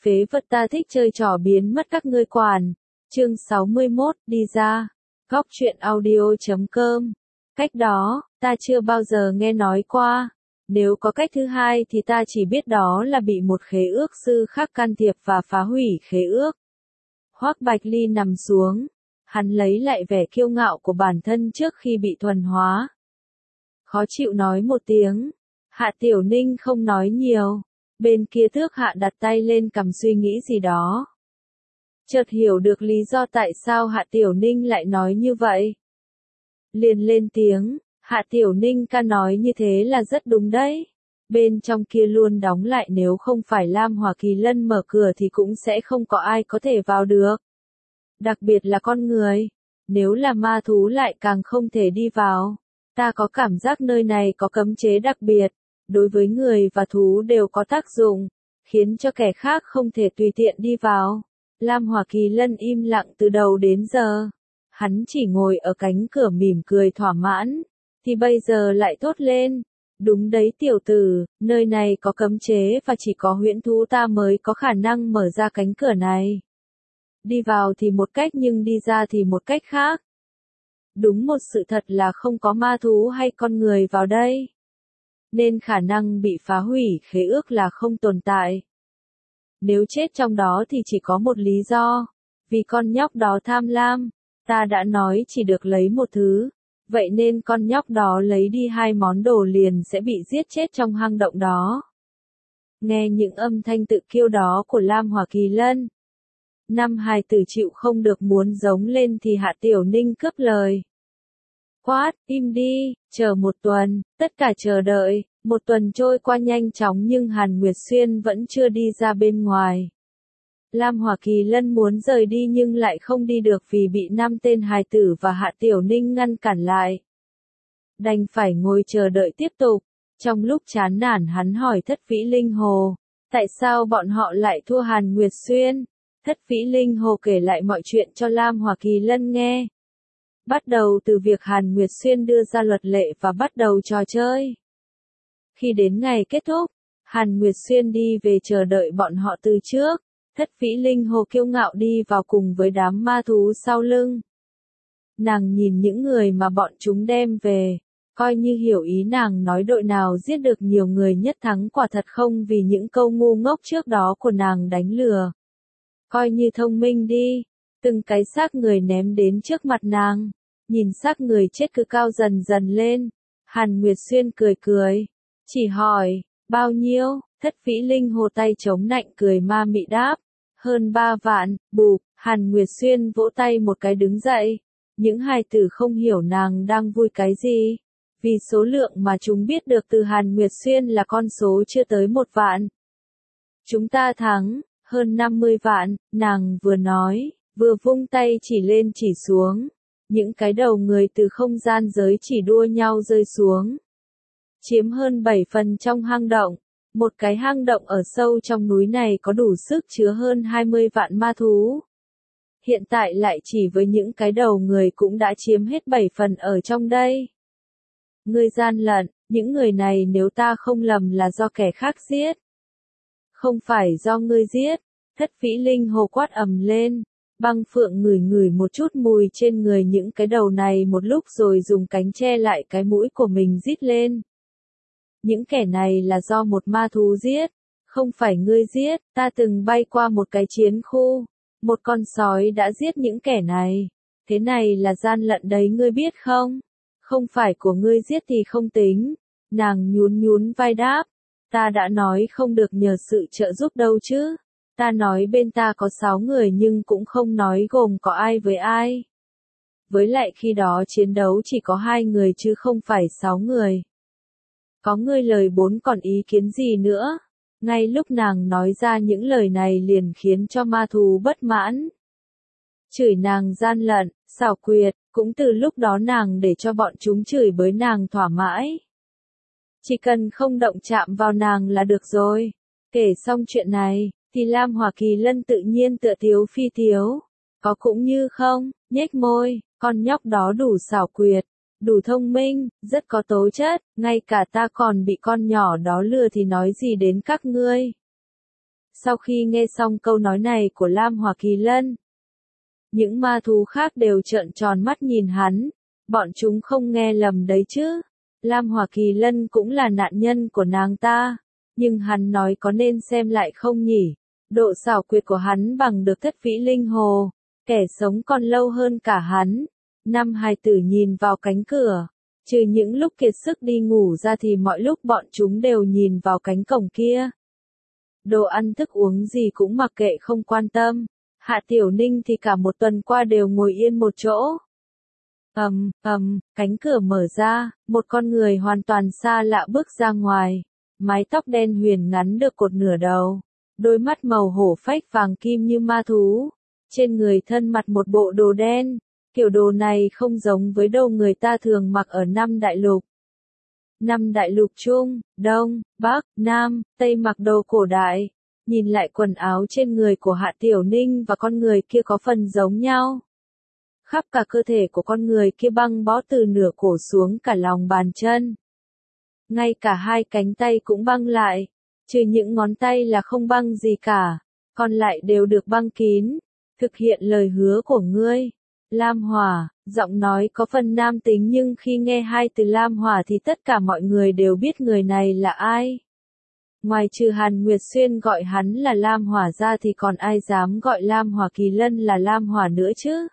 phế vật ta thích chơi trò biến mất các ngươi quản. Chương 61, đi ra. Góc truyện audio.com. Cách đó, ta chưa bao giờ nghe nói qua. Nếu có cách thứ hai thì ta chỉ biết đó là bị một khế ước sư khác can thiệp và phá hủy khế ước. Hoắc Bạch Ly nằm xuống. Hắn lấy lại vẻ kiêu ngạo của bản thân trước khi bị thuần hóa. Khó chịu nói một tiếng. Hạ Tiểu Ninh không nói nhiều. Bên kia Thước Hạ đặt tay lên cằm suy nghĩ gì đó. Chợt hiểu được lý do tại sao Hạ Tiểu Ninh lại nói như vậy. Liền lên tiếng, Hạ Tiểu Ninh ca nói như thế là rất đúng đấy. Bên trong kia luôn đóng lại, nếu không phải Lam Hỏa Kỳ Lân mở cửa thì cũng sẽ không có ai có thể vào được. Đặc biệt là con người. Nếu là ma thú lại càng không thể đi vào. Ta có cảm giác nơi này có cấm chế đặc biệt. Đối với người và thú đều có tác dụng. Khiến cho kẻ khác không thể tùy tiện đi vào. Lam Hỏa Kỳ Lân im lặng từ đầu đến giờ. Hắn chỉ ngồi ở cánh cửa mỉm cười thỏa mãn. Thì bây giờ lại thốt lên. Đúng đấy tiểu tử, nơi này có cấm chế và chỉ có huyễn thú ta mới có khả năng mở ra cánh cửa này. Đi vào thì một cách nhưng đi ra thì một cách khác. Đúng một sự thật là không có ma thú hay con người vào đây. Nên khả năng bị phá hủy khế ước là không tồn tại. Nếu chết trong đó thì chỉ có một lý do. Vì con nhóc đó tham lam. Ta đã nói chỉ được lấy một thứ. Vậy nên con nhóc đó lấy đi 2 món đồ liền sẽ bị giết chết trong hang động đó. Nghe những âm thanh tự kiêu đó của Lam Hỏa Kỳ Lân. Năm hài tử chịu không được muốn giống lên thì Hạ Tiểu Ninh cướp lời. Quát, im đi, chờ một tuần, tất cả chờ đợi. Một tuần trôi qua nhanh chóng nhưng Hàn Nguyệt Xuyên vẫn chưa đi ra bên ngoài. Lam Hỏa Kỳ Lân muốn rời đi nhưng lại không đi được vì bị 5 tên hài tử và Hạ Tiểu Ninh ngăn cản lại. Đành phải ngồi chờ đợi tiếp tục. Trong lúc chán nản hắn hỏi Thất Vĩ Linh Hồ. Tại sao bọn họ lại thua Hàn Nguyệt Xuyên? Thất Vĩ Linh Hồ kể lại mọi chuyện cho Lam Hỏa Kỳ Lân nghe. Bắt đầu từ việc Hàn Nguyệt Xuyên đưa ra luật lệ và bắt đầu trò chơi. Khi đến ngày kết thúc, Hàn Nguyệt Xuyên đi về chờ đợi bọn họ từ trước. Thất Vĩ Linh Hồ kiêu ngạo đi vào cùng với đám ma thú sau lưng. Nàng nhìn những người mà bọn chúng đem về, coi như hiểu ý nàng nói đội nào giết được nhiều người nhất thắng, quả thật không vì những câu ngu ngốc trước đó của nàng đánh lừa. Coi như thông minh đi, từng cái xác người ném đến trước mặt nàng, nhìn xác người chết cứ cao dần dần lên. Hàn Nguyệt Xuyên cười cười, chỉ hỏi, bao nhiêu? Thất Vĩ Linh Hồ tay chống nạnh cười ma mị đáp. Hơn 3 vạn, bụp, Hàn Nguyệt Xuyên vỗ tay một cái đứng dậy. Những hài tử không hiểu nàng đang vui cái gì. Vì số lượng mà chúng biết được từ Hàn Nguyệt Xuyên là con số chưa tới 1 vạn. Chúng ta thắng, hơn 50 vạn, nàng vừa nói, vừa vung tay chỉ lên chỉ xuống. Những cái đầu người từ không gian giới chỉ đua nhau rơi xuống. Chiếm hơn 7 phần trong hang động. Một cái hang động ở sâu trong núi này có đủ sức chứa hơn 20 vạn ma thú. Hiện tại lại chỉ với những cái đầu người cũng đã chiếm hết 7 phần ở trong đây. Ngươi gian lận, những người này nếu ta không lầm là do kẻ khác giết. Không phải do ngươi giết. Thất Vĩ Linh Hồ quát ầm lên. Băng Phượng ngửi ngửi một chút mùi trên người những cái đầu này một lúc rồi dùng cánh che lại cái mũi của mình rít lên. Những kẻ này là do một ma thú giết, không phải ngươi giết. Ta từng bay qua một cái chiến khu, một con sói đã giết những kẻ này. Thế này là gian lận đấy ngươi biết không? Không phải của ngươi giết thì không tính. Nàng nhún nhún vai đáp. Ta đã nói không được nhờ sự trợ giúp đâu chứ. Ta nói bên ta có 6 người nhưng cũng không nói gồm có ai với ai. Với lại khi đó chiến đấu chỉ có 2 người chứ không phải 6 người. Có ngươi lời 4 còn ý kiến gì nữa? Ngay lúc nàng nói ra những lời này liền khiến cho ma thú bất mãn. Chửi nàng gian lận, xảo quyệt, cũng từ lúc đó nàng để cho bọn chúng chửi bới nàng thỏa mãi. Chỉ cần không động chạm vào nàng là được rồi. Kể xong chuyện này, thì Lam Hỏa Kỳ Lân tự nhiên tựa tiếu phi tiếu. Có cũng như không, nhếch môi, con nhóc đó đủ xảo quyệt. Đủ thông minh, rất có tố chất, ngay cả ta còn bị con nhỏ đó lừa thì nói gì đến các ngươi. Sau khi nghe xong câu nói này của Lam Hỏa Kỳ Lân, những ma thú khác đều trợn tròn mắt nhìn hắn, bọn chúng không nghe lầm đấy chứ. Lam Hỏa Kỳ Lân cũng là nạn nhân của nàng ta, nhưng hắn nói có nên xem lại không nhỉ? Độ xảo quyệt của hắn bằng được Thất Vĩ Linh Hồ, kẻ sống còn lâu hơn cả hắn. Năm hài tử nhìn vào cánh cửa, trừ những lúc kiệt sức đi ngủ ra thì mọi lúc bọn chúng đều nhìn vào cánh cổng kia. Đồ ăn thức uống gì cũng mặc kệ không quan tâm. Hạ Tiểu Ninh thì cả một tuần qua đều ngồi yên một chỗ. Cánh cửa mở ra, một con người hoàn toàn xa lạ bước ra ngoài. Mái tóc đen huyền ngắn được cột nửa đầu, đôi mắt màu hổ phách vàng kim như ma thú. Trên người thân mặc một bộ đồ đen, kiểu đồ này không giống với đồ người ta thường mặc ở năm đại lục. Năm đại lục Trung, Đông, Bắc, Nam, Tây mặc đồ cổ đại. Nhìn lại quần áo trên người của Hạ Tiểu Ninh và con người kia có phần giống nhau. Khắp cả cơ thể của con người kia băng bó từ nửa cổ xuống cả lòng bàn chân. Ngay cả hai cánh tay cũng băng lại, trừ những ngón tay là không băng gì cả, còn lại đều được băng kín. Thực hiện lời hứa của ngươi. Lam Hỏa, giọng nói có phần nam tính nhưng khi nghe hai từ Lam Hỏa thì tất cả mọi người đều biết người này là ai. Ngoài trừ Hàn Nguyệt Xuyên gọi hắn là Lam Hỏa ra thì còn ai dám gọi Lam Hỏa Kỳ Lân là Lam Hỏa nữa chứ?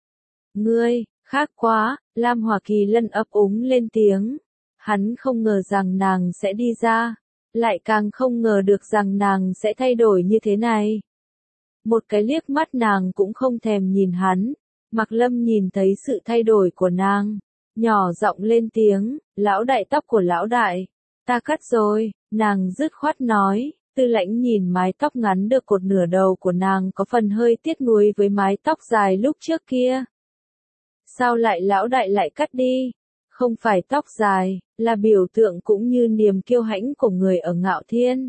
Ngươi, khác quá, Lam Hỏa Kỳ Lân ấp úng lên tiếng. Hắn không ngờ rằng nàng sẽ đi ra, lại càng không ngờ được rằng nàng sẽ thay đổi như thế này. Một cái liếc mắt nàng cũng không thèm nhìn hắn. Mạc Lâm nhìn thấy sự thay đổi của nàng, nhỏ giọng lên tiếng, lão đại tóc của lão đại, ta cắt rồi, nàng dứt khoát nói. Tư Lãnh nhìn mái tóc ngắn được cột nửa đầu của nàng có phần hơi tiếc nuối với mái tóc dài lúc trước kia. Sao lại lão đại lại cắt đi? Không phải tóc dài, là biểu tượng cũng như niềm kiêu hãnh của người ở Ngạo Thiên.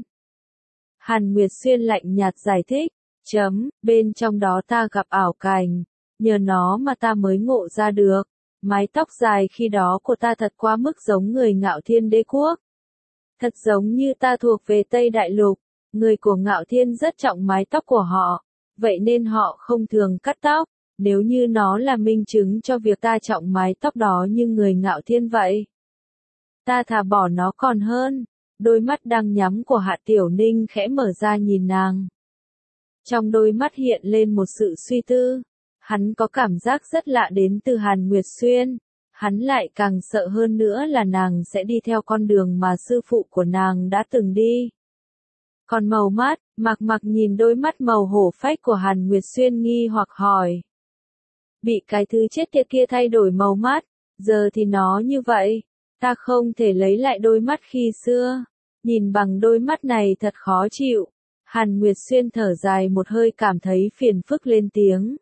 Hàn Nguyệt Xuyên lạnh nhạt giải thích, bên trong đó ta gặp ảo cảnh, nhờ nó mà ta mới ngộ ra được. Mái tóc dài khi đó của ta thật quá mức giống người Ngạo Thiên đế quốc. Thật giống như ta thuộc về Tây Đại Lục, người của Ngạo Thiên rất trọng mái tóc của họ, vậy nên họ không thường cắt tóc. Nếu như nó là minh chứng cho việc ta trọng mái tóc đó như người Ngạo Thiên vậy, ta thà bỏ nó còn hơn. Đôi mắt đang nhắm của Hạ Tiểu Ninh khẽ mở ra nhìn nàng. Trong đôi mắt hiện lên một sự suy tư. Hắn có cảm giác rất lạ đến từ Hàn Nguyệt Xuyên. Hắn lại càng sợ hơn nữa là nàng sẽ đi theo con đường mà sư phụ của nàng đã từng đi. Còn màu mắt, Mạc nhìn đôi mắt màu hổ phách của Hàn Nguyệt Xuyên nghi hoặc hỏi. Bị cái thứ chết tiệt kia thay đổi màu mắt, giờ thì nó như vậy, ta không thể lấy lại đôi mắt khi xưa. Nhìn bằng đôi mắt này thật khó chịu. Hàn Nguyệt Xuyên thở dài một hơi cảm thấy phiền phức lên tiếng.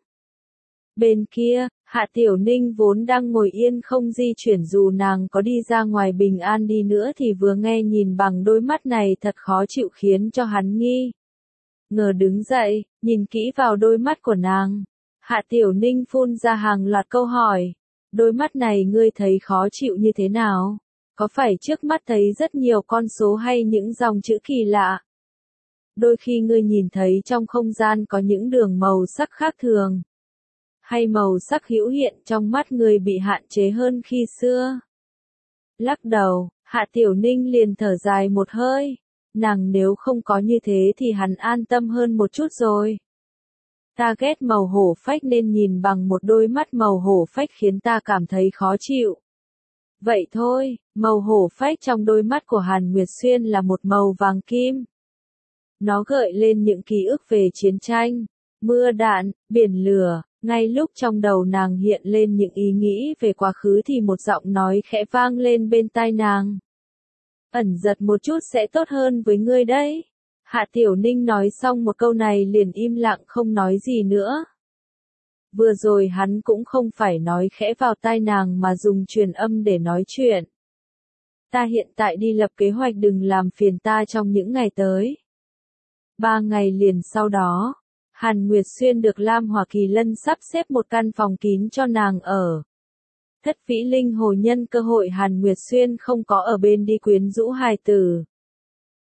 Bên kia, Hạ Tiểu Ninh vốn đang ngồi yên không di chuyển dù nàng có đi ra ngoài bình an đi nữa thì vừa nghe nhìn bằng đôi mắt này thật khó chịu khiến cho hắn nghi ngờ đứng dậy, nhìn kỹ vào đôi mắt của nàng. Hạ Tiểu Ninh phun ra hàng loạt câu hỏi. Đôi mắt này ngươi thấy khó chịu như thế nào? Có phải trước mắt thấy rất nhiều con số hay những dòng chữ kỳ lạ? Đôi khi ngươi nhìn thấy trong không gian có những đường màu sắc khác thường. Hay màu sắc hữu hiện trong mắt người bị hạn chế hơn khi xưa? Lắc đầu, Hạ Tiểu Ninh liền thở dài một hơi. Nàng nếu không có như thế thì hắn an tâm hơn một chút rồi. Ta ghét màu hổ phách nên nhìn bằng một đôi mắt màu hổ phách khiến ta cảm thấy khó chịu. Vậy thôi, màu hổ phách trong đôi mắt của Hàn Nguyệt Xuyên là một màu vàng kim. Nó gợi lên những ký ức về chiến tranh, mưa đạn, biển lửa. Ngay lúc trong đầu nàng hiện lên những ý nghĩ về quá khứ thì một giọng nói khẽ vang lên bên tai nàng. Ẩn giật một chút sẽ tốt hơn với ngươi đấy. Hạ Tiểu Ninh nói xong một câu này liền im lặng không nói gì nữa. Vừa rồi hắn cũng không phải nói khẽ vào tai nàng mà dùng truyền âm để nói chuyện. Ta hiện tại đi lập kế hoạch đừng làm phiền ta trong những ngày tới. 3 ngày liền sau đó, Hàn Nguyệt Xuyên được Lam Hỏa Kỳ Lân sắp xếp một căn phòng kín cho nàng ở. Thất Vĩ Linh Hồ nhân cơ hội Hàn Nguyệt Xuyên không có ở bên đi quyến rũ hài tử.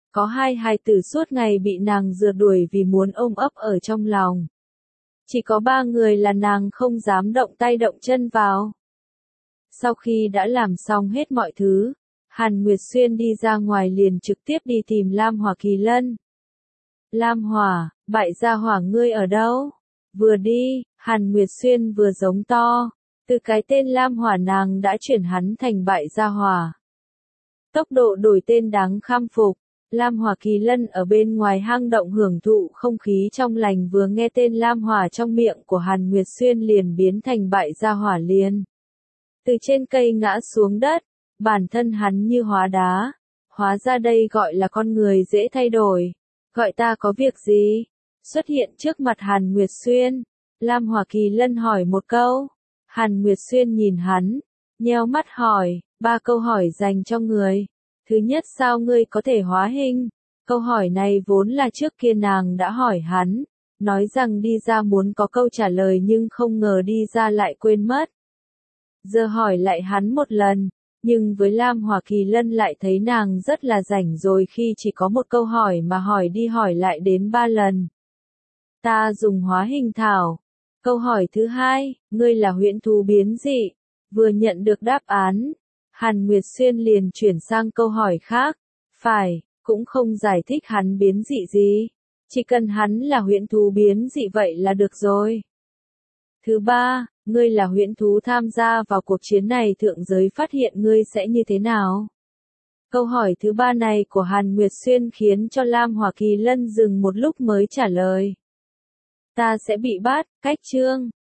Có hai hài tử suốt ngày bị nàng rượt đuổi vì muốn ôm ấp ở trong lòng. Chỉ có 3 người là nàng không dám động tay động chân vào. Sau khi đã làm xong hết mọi thứ, Hàn Nguyệt Xuyên đi ra ngoài liền trực tiếp đi tìm Lam Hỏa Kỳ Lân. Lam Hỏa, bại gia hỏa ngươi ở đâu? Vừa đi, Hàn Nguyệt Xuyên vừa giống to. Từ cái tên Lam Hỏa nàng đã chuyển hắn thành bại gia hỏa. Tốc độ đổi tên đáng khâm phục. Lam Hỏa Kỳ Lân ở bên ngoài hang động hưởng thụ không khí trong lành, vừa nghe tên Lam Hỏa trong miệng của Hàn Nguyệt Xuyên liền biến thành bại gia hỏa liền. Từ trên cây ngã xuống đất, bản thân hắn như hóa đá. Hóa ra đây gọi là con người dễ thay đổi. Gọi ta có việc gì? Xuất hiện trước mặt Hàn Nguyệt Xuyên. Lam Hỏa Kỳ Lân hỏi một câu. Hàn Nguyệt Xuyên nhìn hắn, nheo mắt hỏi, 3 câu hỏi dành cho người. Thứ nhất, sao ngươi có thể hóa hình? Câu hỏi này vốn là trước kia nàng đã hỏi hắn, nói rằng đi ra muốn có câu trả lời nhưng không ngờ đi ra lại quên mất. Giờ hỏi lại hắn một lần, nhưng với Lam Hỏa Kỳ Lân lại thấy nàng rất là rảnh rồi khi chỉ có một câu hỏi mà hỏi đi hỏi lại đến 3 lần. Ta dùng hóa hình thảo. Câu hỏi thứ hai, ngươi là huyễn thú biến dị. Vừa nhận được đáp án, Hàn Nguyệt Xuyên liền chuyển sang câu hỏi khác. Phải, cũng không giải thích hắn biến dị gì. Chỉ cần hắn là huyễn thú biến dị vậy là được rồi. Thứ ba, ngươi là huyễn thú tham gia vào cuộc chiến này, thượng giới phát hiện ngươi sẽ như thế nào? Câu hỏi thứ ba này của Hàn Nguyệt Xuyên khiến cho Lam Hỏa Kỳ Lân dừng một lúc mới trả lời. Ta sẽ bị bắt, cách chương.